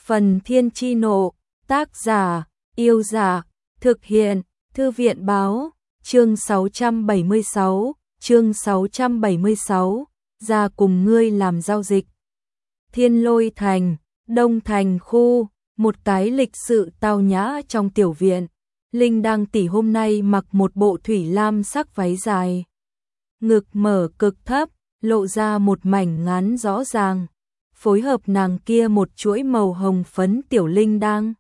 Phần Thiên Chi Nộ, tác giả, Yêu Giả, thực hiện, Thư viện Báo, chương 676, ra cùng ngươi làm giao dịch. Thiên Lôi Thành, Đông Thành khu, một cái lịch sự tao nhã trong tiểu viện. Linh Đăng tỷ hôm nay mặc một bộ thủy lam sắc váy dài. Ngực mở cực thấp, lộ ra một mảnh ngắn rõ ràng. Phối hợp nàng kia một chuỗi màu hồng phấn tiểu linh đăng,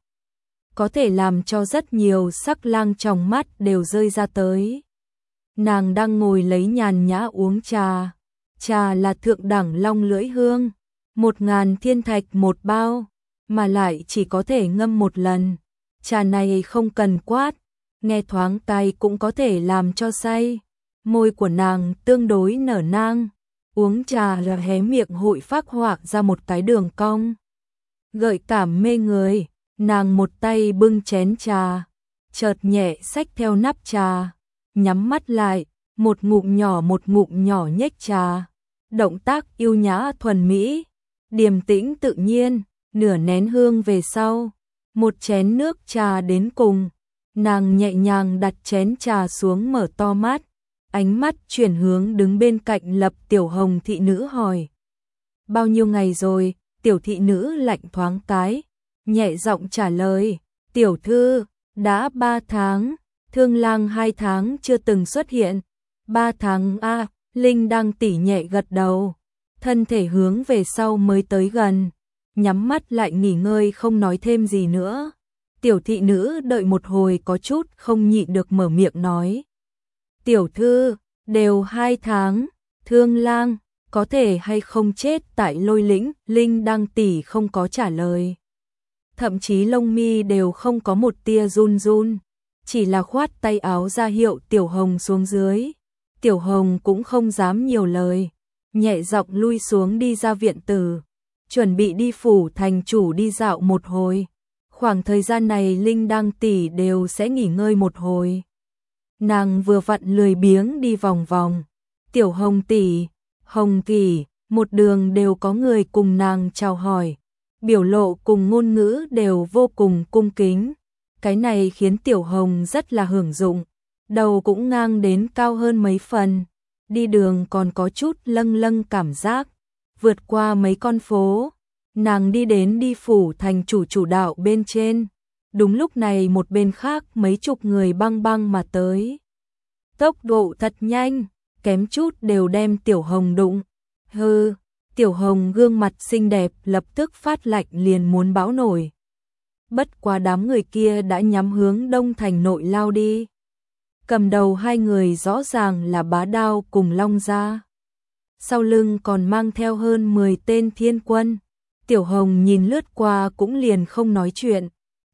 có thể làm cho rất nhiều sắc lang trong mắt đều rơi ra tới. Nàng đang ngồi lấy nhàn nhã uống trà. Trà là thượng đẳng long lưỡi hương, 1000 thiên thạch một bao, mà lại chỉ có thể ngâm một lần. Trà này không cần quát, nghe thoáng tai cũng có thể làm cho say. Môi của nàng tương đối nở nang, uống trà là hé miệng hội phác họa ra một cái đường cong. Gợi cảm mê người, nàng một tay bưng chén trà, chợt nhẹ xách theo nắp trà, nhắm mắt lại, một ngụm nhỏ nhếch trà. Động tác yêu nhã thuần mỹ, điềm tĩnh tự nhiên, nửa nén hương về sau, một chén nước trà đến cùng. Nàng nhẹ nhàng đặt chén trà xuống, mở to mắt, ánh mắt chuyển hướng đứng bên cạnh Lập Tiểu Hồng thị nữ hỏi. Bao nhiêu ngày rồi? Tiểu thị nữ lạnh thoáng cái, nhẹ giọng trả lời, tiểu thư, đã 3 tháng, Thương Lang 2 tháng chưa từng xuất hiện. 3 tháng a? Linh Đăng tỷ nhẹ gật đầu, thân thể hướng về sau mới tới gần, nhắm mắt lại nghỉ ngơi không nói thêm gì nữa. Tiểu thị nữ đợi một hồi có chút không nhịn được mở miệng nói. Tiểu thư, đều 2 tháng, Thương Lang có thể hay không chết tại Lôi Lĩnh? Linh Đăng tỷ không có trả lời. Thậm chí lông mi đều không có một tia run run, chỉ là khoát tay áo ra hiệu Tiểu Hồng xuống dưới. Tiểu Hồng cũng không dám nhiều lời, nhẹ giọng lui xuống đi ra viện tử, chuẩn bị đi phủ thành chủ đi dạo một hồi. Khoảng thời gian này Linh Đăng tỷ đều sẽ nghỉ ngơi một hồi. Nàng vừa vặn lười biếng đi vòng vòng. Tiểu Hồng tỷ, Hồng tỷ, một đường đều có người cùng nàng chào hỏi, biểu lộ cùng ngôn ngữ đều vô cùng cung kính. Cái này khiến Tiểu Hồng rất là hưởng dụng, đầu cũng ngang đến cao hơn mấy phần. Đi đường còn có chút lâng lâng cảm giác. Vượt qua mấy con phố, nàng đi đến đi phủ thành chủ chủ đạo bên trên. Đúng lúc này một bên khác mấy chục người băng băng mà tới. Tốc độ thật nhanh, kém chút đều đem Tiểu Hồng đụng. Hừ, Tiểu Hồng gương mặt xinh đẹp lập tức phát lạnh liền muốn bão nổi. Bất quá đám người kia đã nhắm hướng Đông Thành nội lao đi. Cầm đầu hai người rõ ràng là Bá Đao cùng Long Gia. Sau lưng còn mang theo hơn 10 tên thiên quân. Tiểu Hồng nhìn lướt qua cũng liền không nói chuyện.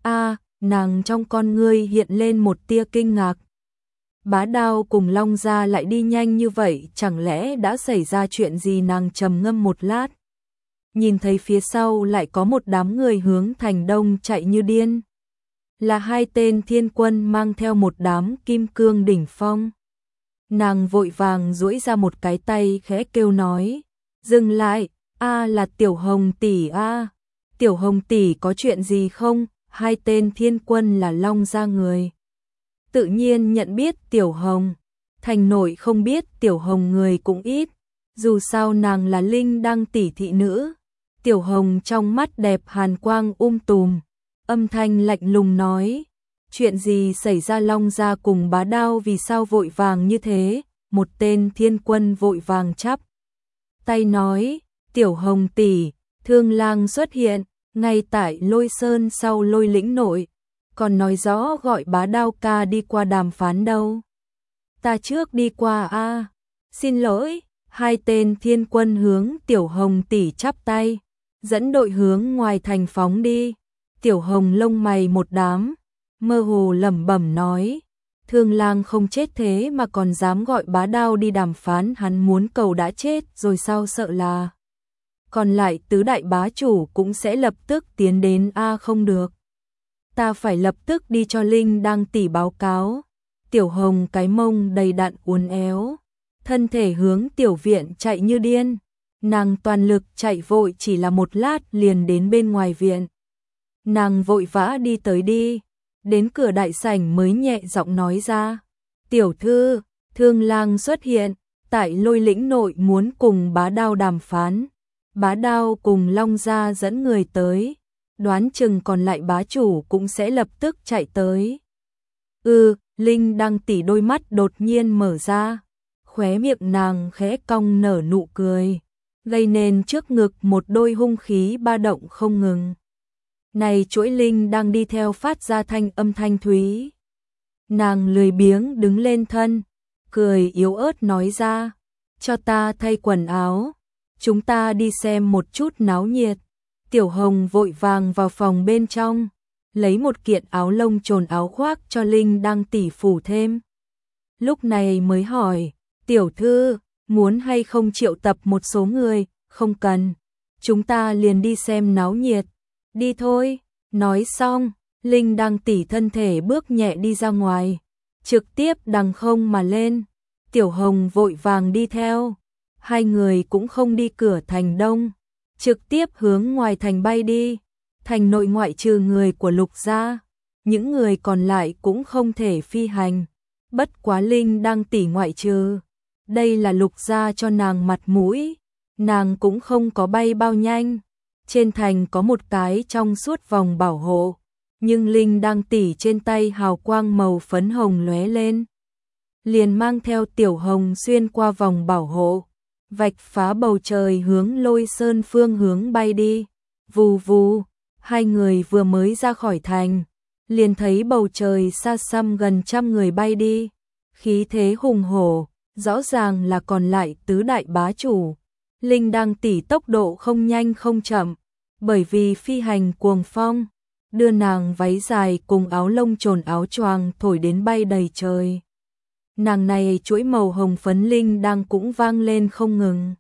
Nàng trong con ngươi hiện lên một tia kinh ngạc. Bá Đao cùng Long Gia lại đi nhanh như vậy, chẳng lẽ đã xảy ra chuyện gì? Nàng trầm ngâm một lát, nhìn thấy phía sau lại có một đám người hướng thành đông chạy như điên. Là 2 tên thiên quân mang theo một đám kim cương đỉnh phong. Nàng vội vàng duỗi ra một cái tay khẽ kêu nói, dừng lại, là Tiểu Hồng tỷ a. Tiểu Hồng tỷ có chuyện gì không? 2 tên thiên quân là Long Gia người, tự nhiên nhận biết Tiểu Hồng. Thành nội không biết Tiểu Hồng người cũng ít, dù sao nàng là Linh Đăng tỷ thị nữ. Tiểu Hồng trong mắt đẹp hàn quang tùm, âm thanh lạnh lùng nói, chuyện gì xảy ra? Long Gia cùng Bá Đao vì sao vội vàng như thế? Một tên thiên quân vội vàng chắp tay nói, Tiểu Hồng tỷ, Thương Lang xuất hiện ngay tại Lôi Sơn sau Lôi Lĩnh nội, còn nói rõ gọi Bá Đao ca đi qua đàm phán đâu. Ta trước đi qua a. Xin lỗi. 2 tên thiên quân hướng Tiểu Hồng tỷ chắp tay, dẫn đội hướng ngoài thành phóng đi. Tiểu Hồng lông mày một đám, mơ hồ lẩm bẩm nói, Thương Lang không chết thế mà còn dám gọi Bá Đao đi đàm phán, hắn muốn cầu đã chết rồi sao? Sợ là còn lại tứ đại bá chủ cũng sẽ lập tức tiến đến. Không được, ta phải lập tức đi cho Linh Đăng tỷ báo cáo. Tiểu Hồng cái mông đầy đặn uốn éo, thân thể hướng tiểu viện chạy như điên. Nàng toàn lực chạy vội, chỉ là một lát liền đến bên ngoài viện. Nàng vội vã đi tới đi, đến cửa đại sảnh mới nhẹ giọng nói ra, tiểu thư, Thương Lang xuất hiện, tại Lôi Lĩnh nội muốn cùng Bá Đao đàm phán. Bá Đao cùng Long gia dẫn người tới, đoán chừng còn lại bá chủ cũng sẽ lập tức chạy tới. Linh Đăng tỷ đôi mắt đột nhiên mở ra, khóe miệng nàng khẽ cong nở nụ cười, gây nên trước ngực một đôi hung khí ba động không ngừng. Này chuỗi linh đang đi theo phát ra thanh âm thanh thúy. Nàng lười biếng đứng lên thân, cười yếu ớt nói ra, cho ta thay quần áo, chúng ta đi xem một chút náo nhiệt. Tiểu Hồng vội vàng vào phòng bên trong, lấy một kiện áo lông trồn áo khoác cho Linh Đăng tỷ phủ thêm. Lúc này mới hỏi, tiểu thư, muốn hay không triệu tập một số người, không cần, chúng ta liền đi xem náo nhiệt, đi thôi. Nói xong, Linh Đăng tỷ thân thể bước nhẹ đi ra ngoài, trực tiếp đằng không mà lên. Tiểu Hồng vội vàng đi theo, hai người cũng không đi cửa thành đông, trực tiếp hướng ngoài thành bay đi. Thành nội ngoại trừ người của Lục gia, những người còn lại cũng không thể phi hành, bất quá Linh Đăng tỷ ngoại trừ. Đây là Lục gia cho nàng mặt mũi, nàng cũng không có bay bao nhanh. Trên thành có một cái trong suốt vòng bảo hộ, nhưng Linh Đăng tỷ trên tay hào quang màu phấn hồng lóe lên, liền mang theo Tiểu Hồng xuyên qua vòng bảo hộ, vạch phá bầu trời hướng Lôi Sơn phương hướng bay đi. Vù vù, hai người vừa mới ra khỏi thành, liền thấy bầu trời xa xăm gần trăm người bay đi, khí thế hùng hổ, rõ ràng là còn lại tứ đại bá chủ. Linh Đăng tỷ tốc độ không nhanh không chậm, bởi vì phi hành cuồng phong, đưa nàng váy dài cùng áo lông trồn áo choàng thổi đến bay đầy trời. Nàng này chuỗi màu hồng phấn linh đang cũng vang lên không ngừng.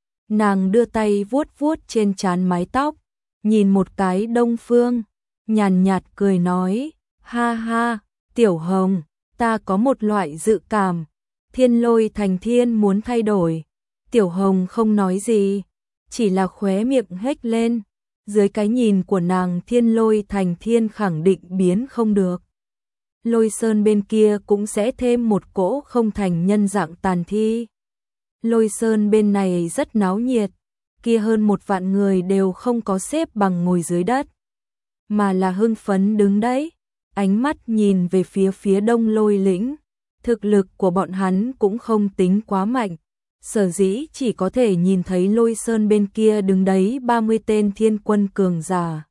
Nàng đưa tay vuốt vuốt trên trán mái tóc, nhìn một cái Đông Phương, nhàn nhạt cười nói, ha ha, Tiểu Hồng, ta có một loại dự cảm, Thiên Lôi Thành Thiên muốn thay đổi. Tiểu Hồng không nói gì, chỉ là khóe miệng hếch lên, dưới cái nhìn của nàng Thiên Lôi Thành Thiên khẳng định biến không được. Lôi Sơn bên kia cũng sẽ thêm một cỗ không thành nhân dạng tàn thi. Lôi Sơn bên này rất náo nhiệt, kia hơn 1 vạn người đều không có xếp bằng ngồi dưới đất, mà là hưng phấn đứng đấy, ánh mắt nhìn về phía đông Lôi Lĩnh. Thực lực của bọn hắn cũng không tính quá mạnh, sở dĩ chỉ có thể nhìn thấy Lôi Sơn bên kia đứng đấy 30 tên thiên quân cường giả.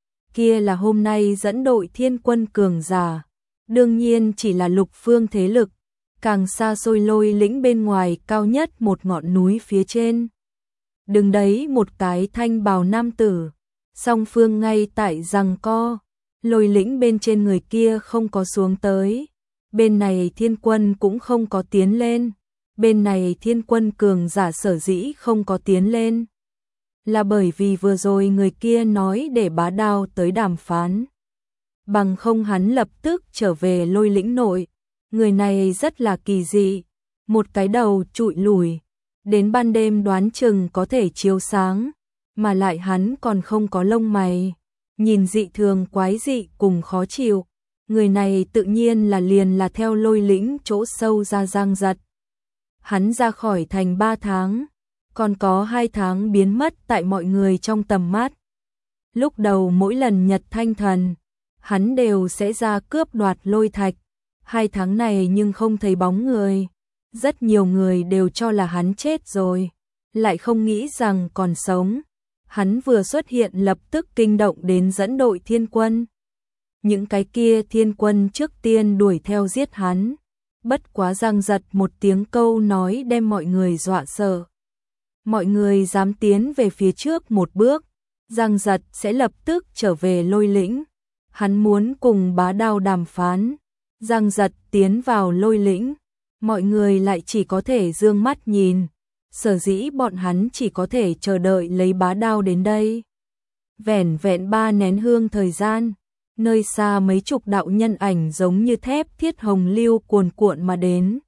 Kia là hôm nay dẫn đội thiên quân cường giả, đương nhiên chỉ là lục phương thế lực, càng xa xôi Lôi Lĩnh bên ngoài cao nhất một ngọn núi phía trên. Đứng đấy một cái thanh bào nam tử, song phương ngay tại giằng co, Lôi Lĩnh bên trên người kia không có xuống tới, bên này thiên quân cũng không có tiến lên. Bên này thiên quân cường giả sở dĩ không có tiến lên, là bởi vì vừa rồi người kia nói để Bá Đao tới đàm phán. Bằng không hắn lập tức trở về Lôi Lĩnh nội. Người này rất là kỳ dị, một cái đầu trụi lùi, đến ban đêm đoán chừng có thể chiếu sáng, mà lại hắn còn không có lông mày, nhìn dị thường quái dị cùng khó chịu. Người này tự nhiên là theo Lôi Lĩnh chỗ sâu ra Giang Giật. Hắn ra khỏi thành 3 tháng, còn có 2 tháng biến mất tại mọi người trong tầm mắt. Lúc đầu mỗi lần Nhật Thanh Thần, hắn đều sẽ ra cướp đoạt lôi thạch. 2 tháng này nhưng không thấy bóng người. Rất nhiều người đều cho là hắn chết rồi, lại không nghĩ rằng còn sống. Hắn vừa xuất hiện lập tức kinh động đến dẫn đội thiên quân. Những cái kia thiên quân trước tiên đuổi theo giết hắn. Bất quá Giang Giật một tiếng câu nói đem mọi người dọa sợ. Mọi người dám tiến về phía trước một bước, Giang Giật sẽ lập tức trở về Lôi Lĩnh. Hắn muốn cùng Bá Đao đàm phán. Giang Giật tiến vào Lôi Lĩnh, mọi người lại chỉ có thể dương mắt nhìn. Sở dĩ bọn hắn chỉ có thể chờ đợi lấy Bá Đao đến đây. Vẻn vẹn 3 nén hương thời gian, nơi xa mấy chục đạo nhân ảnh giống như thép thiết hồng lưu cuồn cuộn mà đến.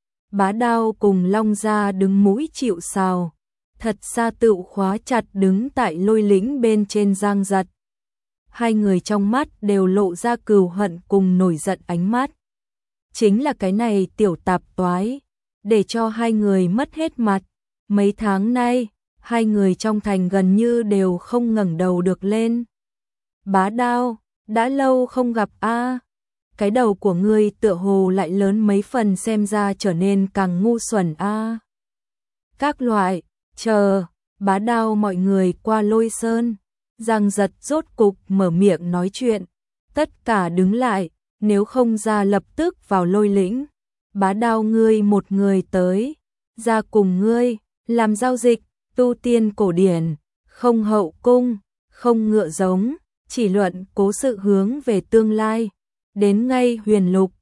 Bá Đao cùng Long Gia đứng mũi chịu sào, thật xa tựu khóa chặt đứng tại Lôi Lĩnh bên trên Giang Giật. hai người trong mắt đều lộ ra cừu hận cùng nổi giận ánh mắt. Chính là cái này tiểu tạp toái, để cho hai người mất hết mặt. Mấy tháng nay, hai người trong thành gần như đều không ngẩng đầu được lên. Bá Đao, đã lâu không gặp a. Cái đầu của ngươi tựa hồ lại lớn mấy phần, xem ra trở nên càng ngu xuẩn a. Các loại, chờ, Bá Đao mọi người qua Lôi Sơn, Giang Giật rốt cục mở miệng nói chuyện, tất cả đứng lại, nếu không ra lập tức vào Lôi Lĩnh. Bá Đao ngươi một người tới, ra cùng ngươi, làm giao dịch, tu tiên cổ điển, không hậu cung, không ngựa giống, chỉ luận cố sự hướng về tương lai, đến ngay Huyền Lục,